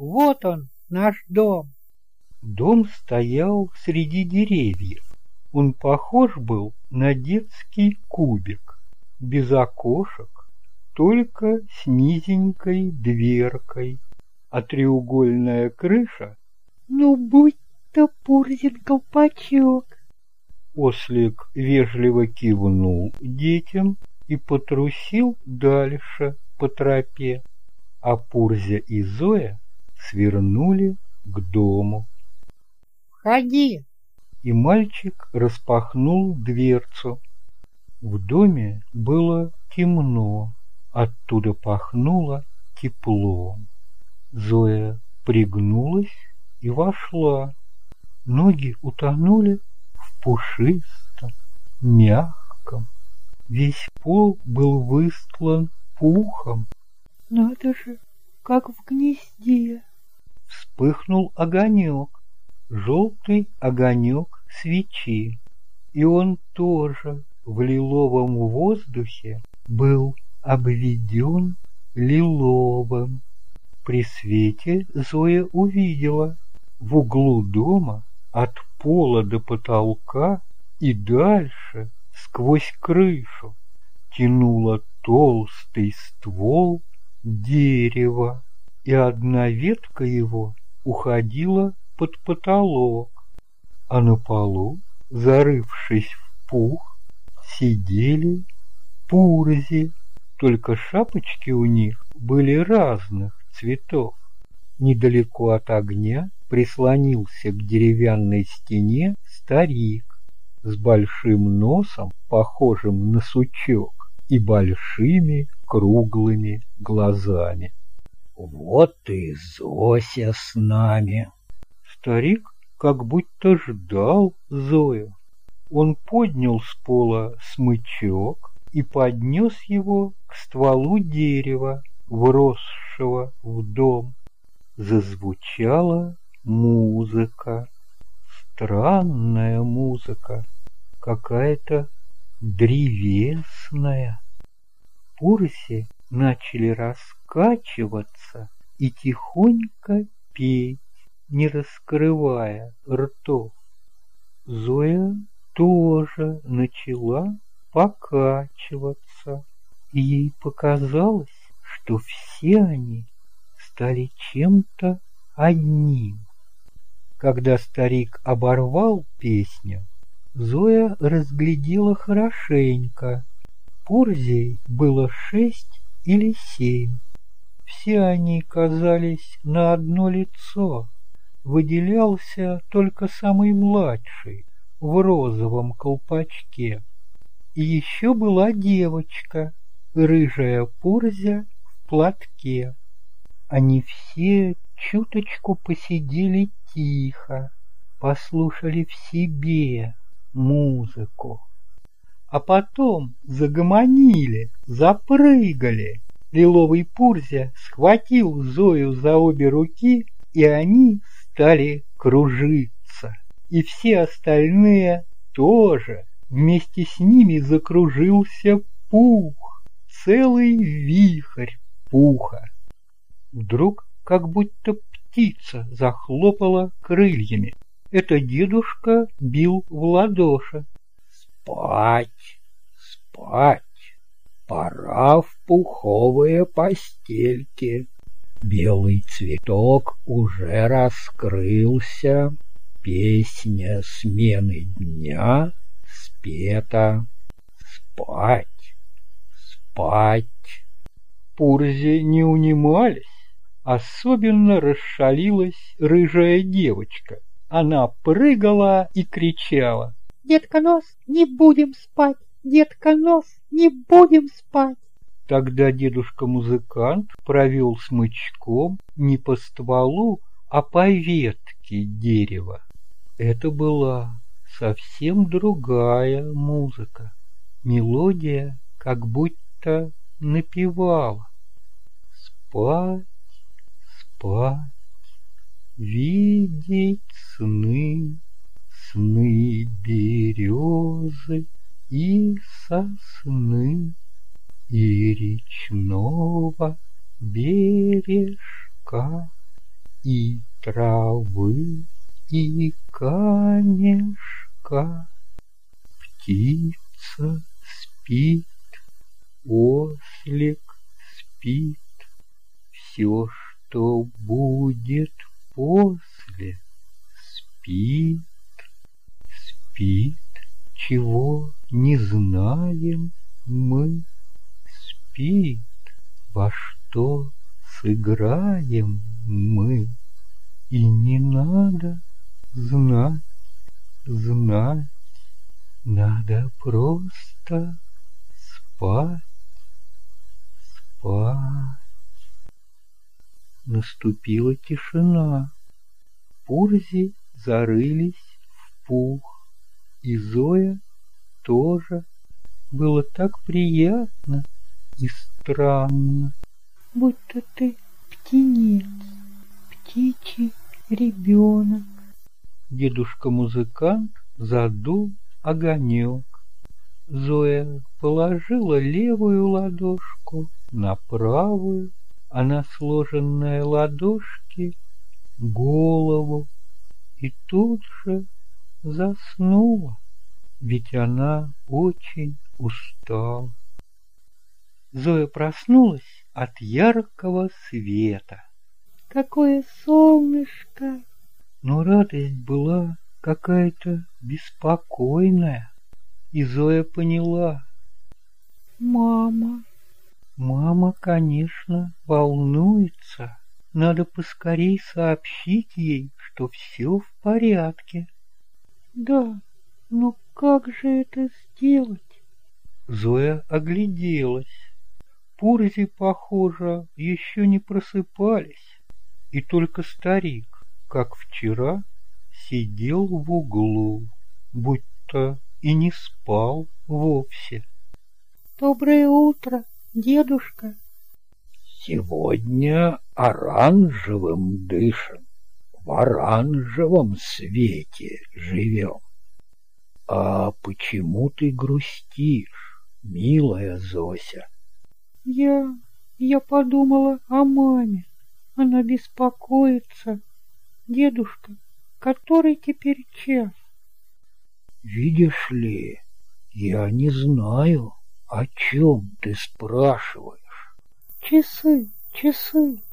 Вот он, наш дом. Дом стоял среди деревьев. Он похож был на детский кубик, без окошек, только с низенькой дверкой, а треугольная крыша, ну, будь-то Пурзин колпачок. Ослик вежливо кивнул детям и потрусил дальше по тропе, а Пурзя и Зоя свернули к дому. «Входи!» И мальчик распахнул дверцу. В доме было темно, оттуда пахнуло теплом. Зоя пригнулась и вошла. Ноги утонули в пушистом, мягком. Весь пол был выстлан пухом. «Надо же, как в гнезде!» Вспыхнул огонек, желтый огонек свечи, и он тоже в лиловом воздухе был обведен лиловым. При свете Зоя увидела в углу дома от пола до потолка и дальше сквозь крышу тянуло толстый ствол дерева, и одна ветка его уходила под потолок, а на полу, зарывшись в пух, сидели Пурзи, только шапочки у них были разных цветов. Недалеко от огня прислонился к деревянной стене старик с большим носом, похожим на сучок, и большими круглыми глазами. «Вот и Зося с нами!» Старик как будто ждал Зою. Он поднял с пола смычок и поднес его к стволу дерева, вросшего в дом. Зазвучала музыка, странная музыка, какая-то древесная. Пурси начали раскачиваться и тихонько петь, не раскрывая ртов. Зоя тоже начала покачиваться, и ей показалось, что все они стали чем-то одним. Когда старик оборвал песню, Зоя разглядела хорошенько. Пурзей было 6 или 7. Все они казались на одно лицо. Выделялся только самый младший в розовом колпачке. И еще была девочка, рыжая Пурзя в платке. Они все чуточку посидели тихо, послушали в себе музыку. А потом загомонили, запрыгали. Лиловый Пурзя схватил Зою за обе руки, и они стали кружиться. И все остальные тоже. Вместе с ними закружился пух, целый вихрь пуха. Вдруг как будто птица захлопала крыльями. Это дедушка бил в ладоши. «Спать, спать, пора в пуховые постельки. Белый цветок уже раскрылся, песня смены дня спета. Спать, спать». Пурзи не унимались. Особенно расшалилась рыжая девочка. Она прыгала и кричала: «Детка Нос, не будем спать! Детка Нос, не будем спать!» Тогда дедушка-музыкант провел смычком не по стволу, а по ветке дерева. Это была совсем другая музыка. Мелодия как будто напевала: «Спать, спать, видеть сны, сны березы и сосны и речного бережка». и травы, и камешка. Птица спит, ослик спит, все, что будет после, спит, спит, чего не знаем мы, спит, во что сыграем мы, и не надо знать, знать, надо просто спать, спать. Наступила тишина. Пурзи зарылись в пух, и Зоя тоже. Было так приятно и странно. Будто ты птенец, птичий ребенок. Дедушка-музыкант задул огонек. Зоя положила левую ладошку на правую, а на сложенные ладошки голову, и тут же заснула, ведь она очень устала. Зоя проснулась от яркого света. Какое солнышко! Но радость была какая-то беспокойная, и Зоя поняла. Мама, конечно, волнуется. Надо поскорей сообщить ей, что все в порядке. Да, но как же это сделать? Зоя огляделась. Пурзи, похоже, еще не просыпались, и только старик, как вчера, сидел в углу, будто и не спал вовсе. Доброе утро, дедушка. Сегодня оранжевым дышим, в оранжевом свете живем. А почему ты грустишь, милая Зося? Я подумала о маме. Она беспокоится. Дедушка, который теперь час? Видишь ли, я не знаю, о чем ты спрашиваешь. Часы. Часы?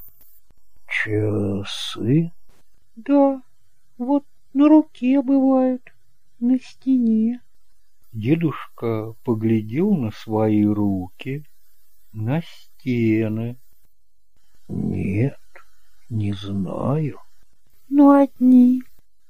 Да, вот на руке бывают, на стене. Дедушка поглядел на свои руки, на стены. Нет, не знаю. Но одни.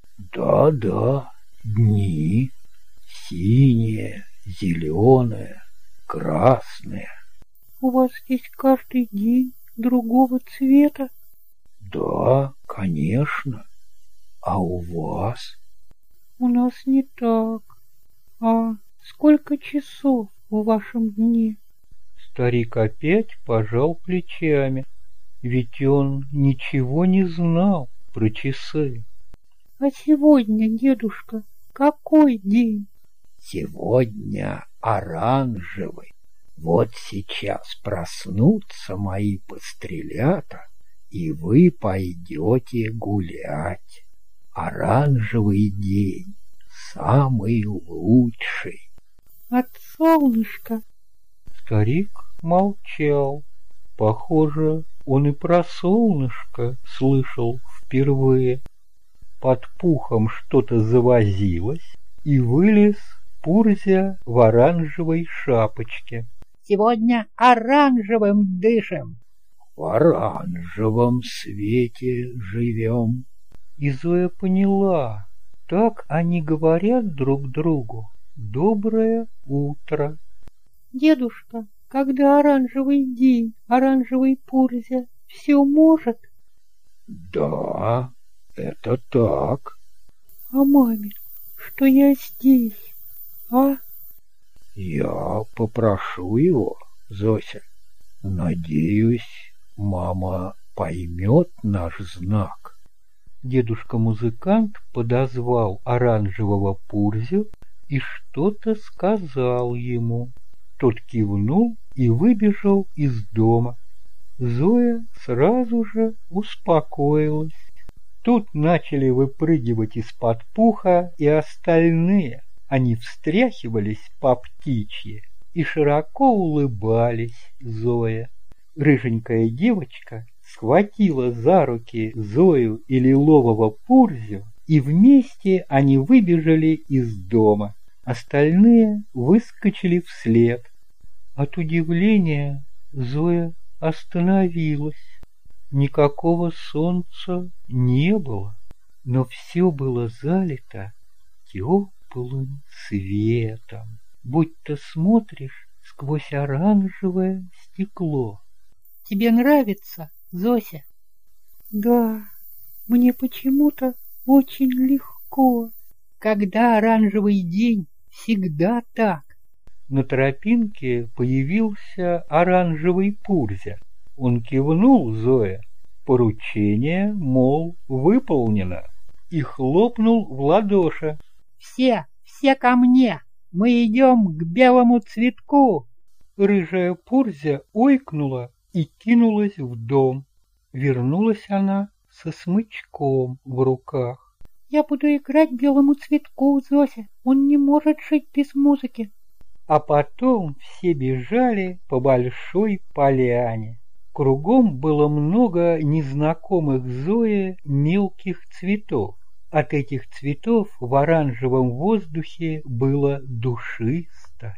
Да, дни. Синие, зеленые, красные. У вас здесь каждый день другого цвета? Да, конечно. А у вас? У нас не так. А сколько часов в вашем дне? Старик опять пожал плечами, ведь он ничего не знал про часы. А сегодня, дедушка, какой день? Сегодня оранжевый. Вот сейчас проснутся мои пострелята, и вы пойдете гулять. Оранжевый день, самый лучший. От солнышка. Старик молчал. Похоже, он и про солнышко слышал впервые. Под пухом что-то завозилось, и вылез Пурзя в оранжевой шапочке. Сегодня оранжевым дышим. В оранжевом свете живем. И Зоя поняла, так они говорят друг другу. Доброе утро. Дедушка, когда оранжевый день, оранжевый Пурзя, все может? Да, это так. А маме, что я здесь, а? Я попрошу его, Зося. Надеюсь, мама поймет наш знак. Дедушка-музыкант подозвал оранжевого Пурзю и что-то сказал ему. Тот кивнул и выбежал из дома. Зоя сразу же успокоилась. Тут начали выпрыгивать из-под пуха и остальные. Они встряхивались по птичьи и широко улыбались Зое. Рыженькая девочка схватила за руки Зою и лилового Пурзю, и вместе они выбежали из дома. Остальные выскочили вслед. От удивления Зоя остановилась. Никакого солнца не было, но все было залито теплым светом, будто смотришь сквозь оранжевое стекло. Тебе нравится, Зося? Да, мне почему-то очень легко. Когда оранжевый день, всегда так. На тропинке появился оранжевый Пурзя. Он кивнул Зое. Поручение, мол, выполнено. И хлопнул в ладоши. Все ко мне! Мы идем к белому цветку! Рыжая Пурзя ойкнула и кинулась в дом. Вернулась она со смычком в руках. Я буду играть белому цветку, Зося. Он не может жить без музыки. А потом все бежали по большой поляне. Кругом было много незнакомых Зое мелких цветов. От этих цветов в оранжевом воздухе было душисто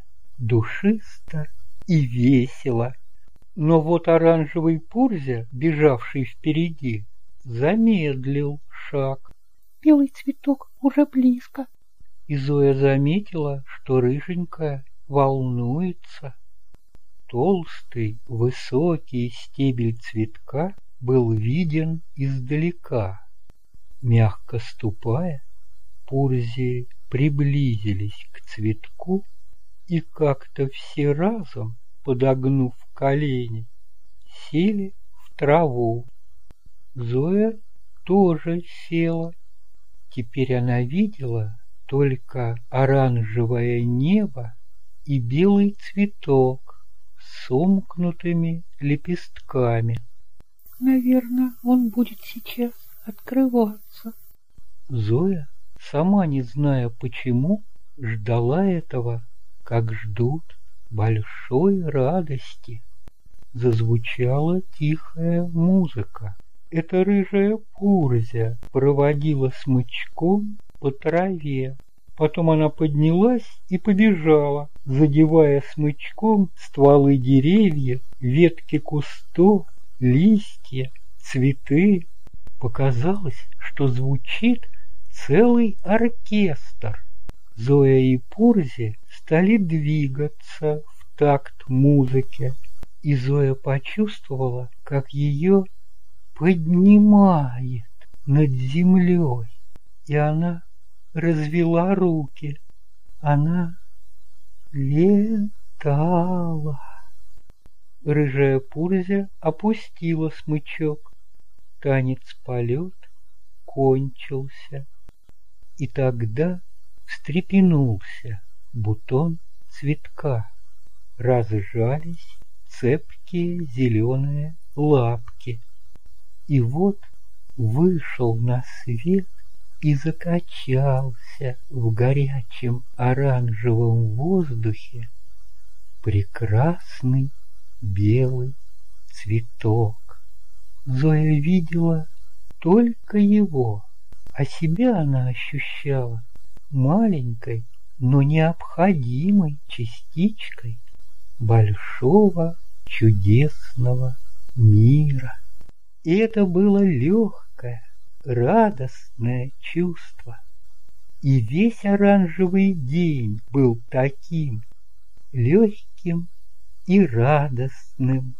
и весело. Но вот оранжевый Пурзя, бежавший впереди, замедлил шаг. Белый цветок уже близко. И Зоя заметила, что рыженькая волнуется. Толстый, высокий стебель цветка был виден издалека. Мягко ступая, Пурзи приблизились к цветку и как-то все разом, подогнув колени, сели в траву. Зоя тоже села. Теперь она видела только оранжевое небо и белый цветок с сомкнутыми лепестками. Наверное, он будет сейчас открываться. Зоя, сама не зная почему, ждала этого, как ждут большой радости. Зазвучала тихая музыка. Эта рыжая Пурзя проводила смычком по траве. Потом она поднялась и побежала, задевая смычком стволы деревьев, ветки кустов, листья, цветы. Показалось, что звучит целый оркестр. Зоя и Пурзи стали двигаться в такт музыке, и Зоя почувствовала, как ее поднимает над землей, и она развела руки. Она летала. Рыжая Пурзя опустила смычок. Танец-полет кончился. И тогда встрепенулся бутон цветка. Разжались цепкие зеленые лапки. И вот вышел на свет и закачался в горячем оранжевом воздухе прекрасный белый цветок. Зоя видела только его, а себя она ощущала маленькой, но необходимой частичкой большого чудесного мира. И это было легкое, радостное чувство. И весь оранжевый день был таким легким и радостным.